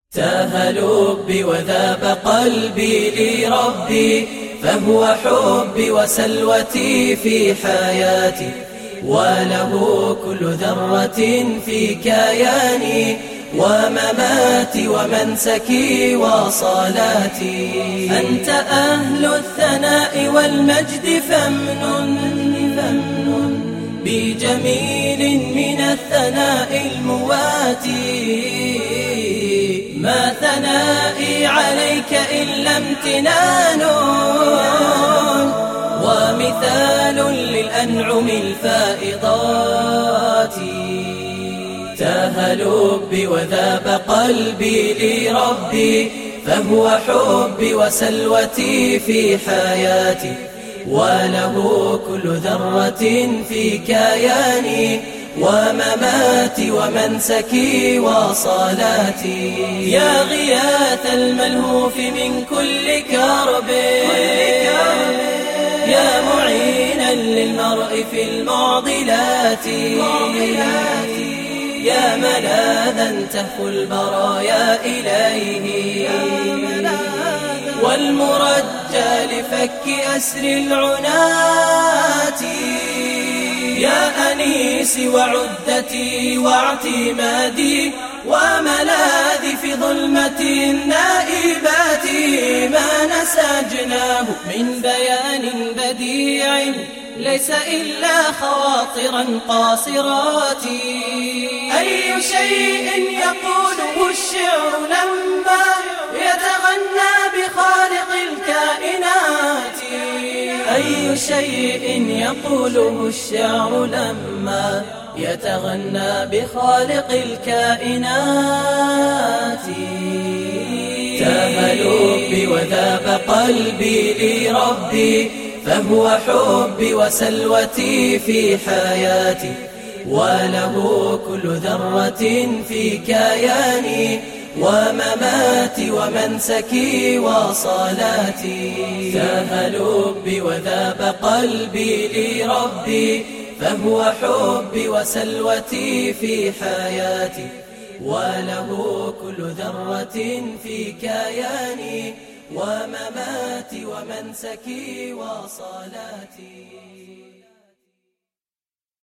تاه لبي وذاب قلبي لربي، فهو حبي وسلوتي في حياتي، وله كل ذرة في كياني، ومماتي ومنسكي وصلاتي. أنت أهل الثناء والمجد فامنن بجميل من الثناء المواتي. ما ثنائي عليك إلا امتنان، ومثال للأنعم الفائضات. تاه لبي وذاب قلبي لربي، فهو حبي وسلوتي في حياتي، وله كل ذرة في كياني، ومماتي ومنسكي وصلاتي. يا غياث الملهوف من كل كرب، يا معينا للمرء في المعضلات، يا ملاذا تهفو البرايا إليه، والمرجى لفك أسر العنات. يا أنيسي وعدتي واعتمادي، وملاذي في ظلمة النائبات. ما نسجناه من بيان بديع، ليس إلا خواطرا قاصرات. أي شيء يقوله الشعر لما يتغنى بخالق الكائنات. أي شيء يقوله الشعر لما يتغنى بخالق الكائنات. تاه لبي وذاب قلبي لربي، فهو حبي وسلوتي في حياتي، وله كل ذرة في كياني، ومماتي ومنسكي وصلاتي. تاه لبي وذاب قلبي لربي، فهو حبي وسلوتي في حياتي، وله كل ذرة في كياني، ومماتي ومنسكي وصلاتي.